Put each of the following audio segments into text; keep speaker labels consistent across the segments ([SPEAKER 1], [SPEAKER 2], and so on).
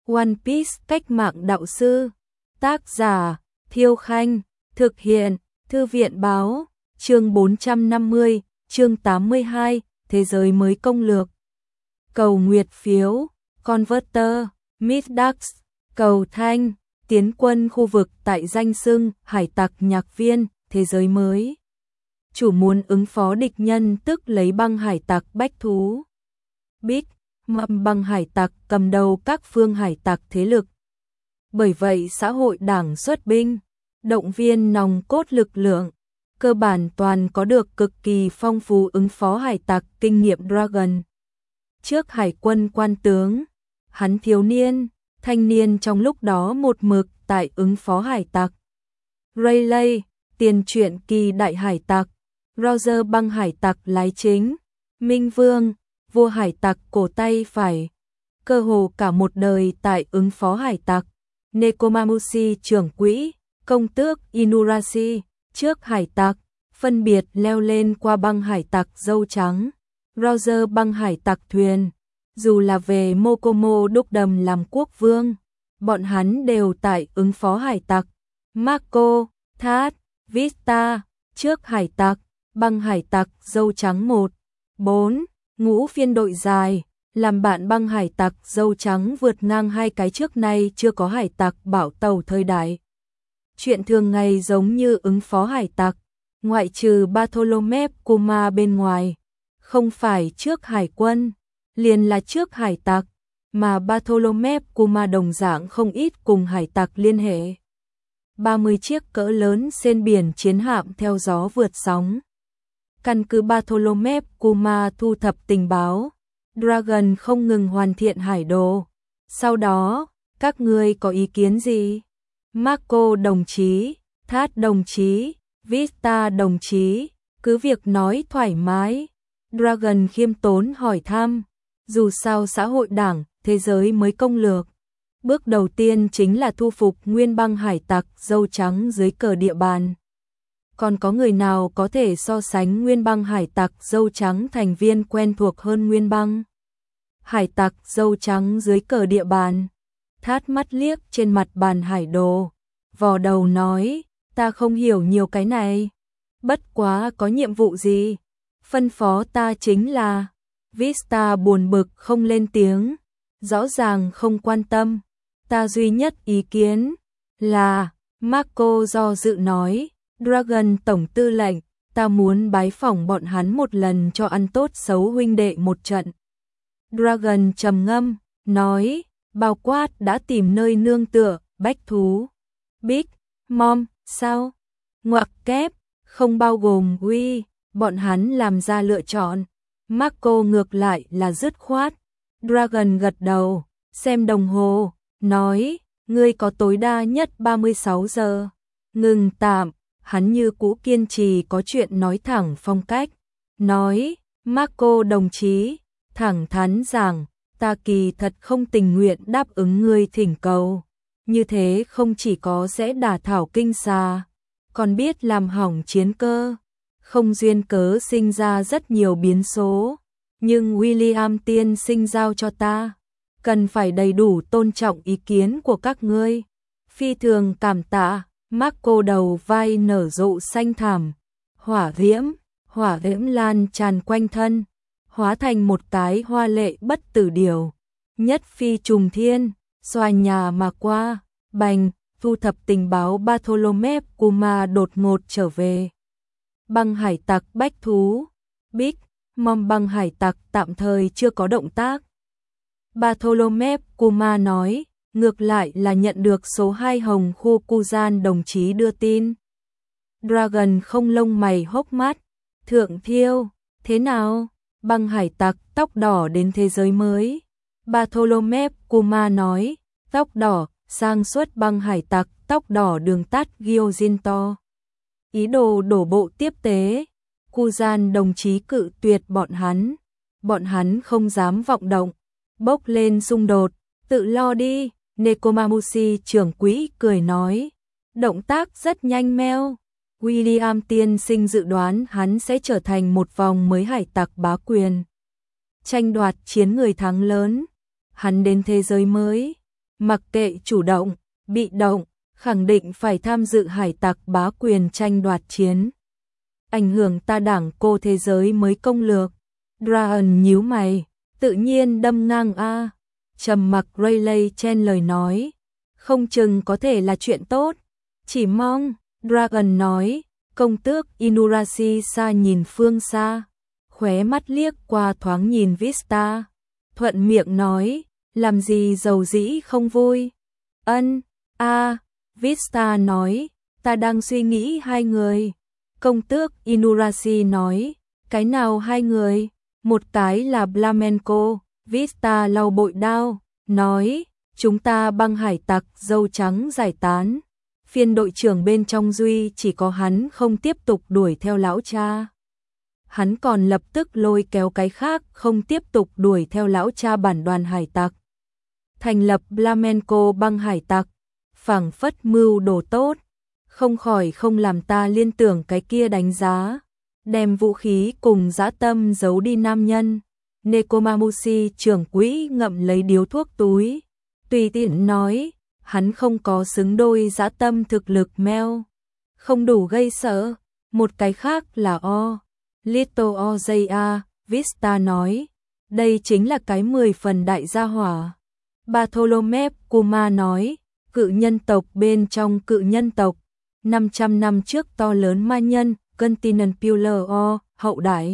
[SPEAKER 1] One Piece cách mạng đạo sư. Tác giả Thiêu Khanh. Thực hiện Thư viện báo. Chương 450, chương 82, Thế giới mới công lược. Cầu nguyệt phiếu, Converter, Middax, cầu thanh, tiến quân khu vực tại danh xưng, hải tặc nhạc viên, thế giới mới. Chủ muốn ứng phó địch nhân tức lấy băng hải tặc bách thú. Big Mom băng hải tặc cầm đầu các phương hải tặc thế lực. Bởi vậy xã hội đảng xuất binh, động viên nòng cốt lực lượng, cơ bản toàn có được cực kỳ phong phú ứng phó hải tặc kinh nghiệm Dragon. Trước hải quân quan tướng, hắn thiếu niên, thanh niên trong lúc đó một mực tại ứng phó hải tặc. Rayleigh, tiền truyện kỳ đại hải tặc, Roger băng hải tặc lái chính, Minh Vương, vua hải tặc cổ tay phải, cơ hồ cả một đời tại ứng phó hải tặc. Nekomamushi trưởng quỹ, công tước Inurashi, trước hải tặc, phân biệt leo lên qua băng hải tặc dâu trắng, Roger băng hải tặc thuyền, dù là về Mokomo đúc đầm làm quốc vương, bọn hắn đều tại ứng phó hải tặc. Marco, Thát, Vista, trước hải tặc, băng hải tặc dâu trắng 1, 4, ngũ phiên đội dài, làm bạn băng hải tặc dâu trắng vượt ngang hai cái trước nay chưa có hải tặc bảo tàu thời đại. Chuyện thường ngày giống như ứng phó hải tặc, ngoại trừ Bartholomew Kuma bên ngoài, không phải trước hải quân, liền là trước hải tặc, mà Bartholomew Kuma đồng dạng không ít cùng hải tặc liên hệ. 30 chiếc cỡ lớn trên biển chiến hạm theo gió vượt sóng. Căn cứ Bartholomew Kuma thu thập tình báo, Dragon không ngừng hoàn thiện hải đồ. Sau đó, các ngươi có ý kiến gì? Marco đồng chí, Thát đồng chí, Vista đồng chí, cứ việc nói thoải mái. Dragon khiêm tốn hỏi thăm, dù sao xã hội đảng, thế giới mới công lược. Bước đầu tiên chính là thu phục nguyên băng hải tặc dâu trắng dưới cờ địa bàn. Còn có người nào có thể so sánh nguyên băng hải tặc dâu trắng thành viên quen thuộc hơn nguyên băng hải tặc dâu trắng dưới cờ địa bàn? Thát mắt liếc trên mặt bàn hải đồ, vò đầu nói, ta không hiểu nhiều cái này. Bất quá có nhiệm vụ gì? Phân phó ta chính là. Vista buồn bực không lên tiếng, rõ ràng không quan tâm. Ta duy nhất ý kiến là, Marco do dự nói, Dragon tổng tư lệnh, ta muốn bái phỏng bọn hắn một lần cho ăn tốt xấu huynh đệ một trận. Dragon trầm ngâm, nói, bao quát đã tìm nơi nương tựa, bách thú. Big Mom, sao? Ngoặc kép, không bao gồm Uy, bọn hắn làm ra lựa chọn. Marco ngược lại là dứt khoát. Dragon gật đầu, xem đồng hồ, nói, ngươi có tối đa nhất 36 giờ. Ngừng tạm, hắn như cũ kiên trì có chuyện nói thẳng phong cách. Nói, Marco đồng chí, thẳng thắn rằng, ta kỳ thật không tình nguyện đáp ứng ngươi thỉnh cầu. Như thế không chỉ có sẽ đả thảo kinh xà, còn biết làm hỏng chiến cơ. Không duyên cớ sinh ra rất nhiều biến số. Nhưng William tiên sinh giao cho ta, cần phải đầy đủ tôn trọng ý kiến của các ngươi. Phi thường cảm tạ. Marco đầu vai nở rộ xanh thảm, hỏa diễm lan tràn quanh thân, hóa thành một cái hoa lệ bất tử điều, nhất phi trùng thiên, xoài nhà mà qua. Bành, thu thập tình báo Bartholomew Kuma đột ngột trở về. Băng hải tặc bách thú, Big Mom băng hải tặc tạm thời chưa có động tác. Bartholomew Kuma nói, ngược lại là nhận được số 2 Hồng khu Kuzan đồng chí đưa tin. Dragon không lông mày hốc mắt, thượng thiêu, thế nào? Băng hải tặc tóc đỏ đến thế giới mới. Bartholomew Kuma nói, tóc đỏ, sang suất băng hải tặc tóc đỏ đường tắt Gyojinto. Ý đồ đổ bộ tiếp tế. Kuzan đồng chí cự tuyệt bọn hắn không dám vọng động, bốc lên xung đột, tự lo đi. Nekomamushi trưởng quỹ cười nói, động tác rất nhanh meo. William tiên sinh dự đoán hắn sẽ trở thành một vòng mới hải tặc bá quyền, tranh đoạt chiến người thắng lớn. Hắn đến thế giới mới, mặc kệ chủ động, bị động, khẳng định phải tham dự hải tặc bá quyền tranh đoạt chiến. Ảnh hưởng ta đảng cô thế giới mới công lược. Dragon nhíu mày, tự nhiên đâm ngang a. Trầm mặc Rayleigh chen lời nói, không chừng có thể là chuyện tốt, chỉ mong, Dragon nói, công tước Inurashi xa nhìn phương xa, khóe mắt liếc qua thoáng nhìn Vista, thuận miệng nói, làm gì giàu dĩ không vui. Vista nói, ta đang suy nghĩ hai người. Công tước Inurashi nói, cái nào hai người? Một cái là Flamenco. Vista lau bội đao, nói, chúng ta băng hải tặc dâu trắng giải tán. Phiên đội trưởng bên trong duy chỉ có hắn không tiếp tục đuổi theo lão cha. Hắn còn lập tức lôi kéo cái khác không tiếp tục đuổi theo lão cha bản đoàn hải tặc. Thành lập Flamenco băng hải tặc, phảng phất mưu đồ tốt, không khỏi không làm ta liên tưởng cái kia đánh giá. Đem vũ khí cùng dã tâm giấu đi nam nhân. Nekomamushi trưởng quỹ ngậm lấy điếu thuốc túi, tùy tiện nói, hắn không có xứng đôi dã tâm thực lực meo, không đủ gây sợ. Một cái khác là Little Ozaya, Vista nói, đây chính là cái 10 phần đại gia hỏa. Bartholomew Kuma nói, cự nhân tộc bên trong cự nhân tộc, 500 năm trước to lớn ma nhân, Continent Pillar hậu đại.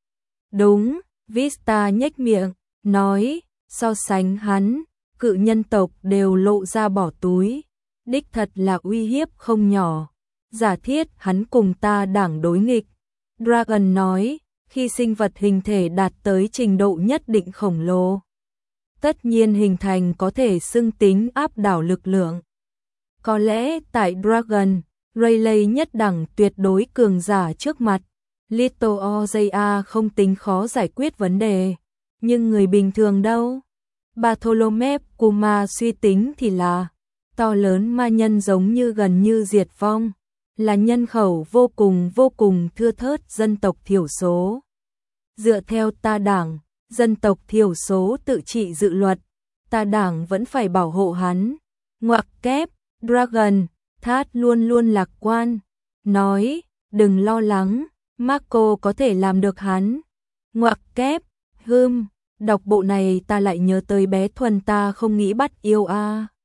[SPEAKER 1] Đúng. Vista nhếch miệng, nói, so sánh hắn, cự nhân tộc đều lộ ra bỏ túi, đích thật là uy hiếp không nhỏ. Giả thiết hắn cùng ta đảng đối nghịch. Dragon nói, khi sinh vật hình thể đạt tới trình độ nhất định khổng lồ, tất nhiên hình thành có thể xưng tính áp đảo lực lượng. Có lẽ tại Dragon, Rayleigh nhất đẳng tuyệt đối cường giả trước mặt. Little Ozaya không tính khó giải quyết vấn đề, nhưng người bình thường đâu? Bartholomew Kuma suy tính thì là, to lớn ma nhân giống như gần như diệt vong, là nhân khẩu vô cùng thưa thớt dân tộc thiểu số. Dựa theo ta đảng, dân tộc thiểu số tự trị dự luật, ta đảng vẫn phải bảo hộ hắn. Ngoặc kép, Dragon, Thát luôn luôn lạc quan, nói, đừng lo lắng. Marco có thể làm được hắn. Ngoặc kép, đọc bộ này ta lại nhớ tới bé Thuần ta không nghĩ bắt yêu a.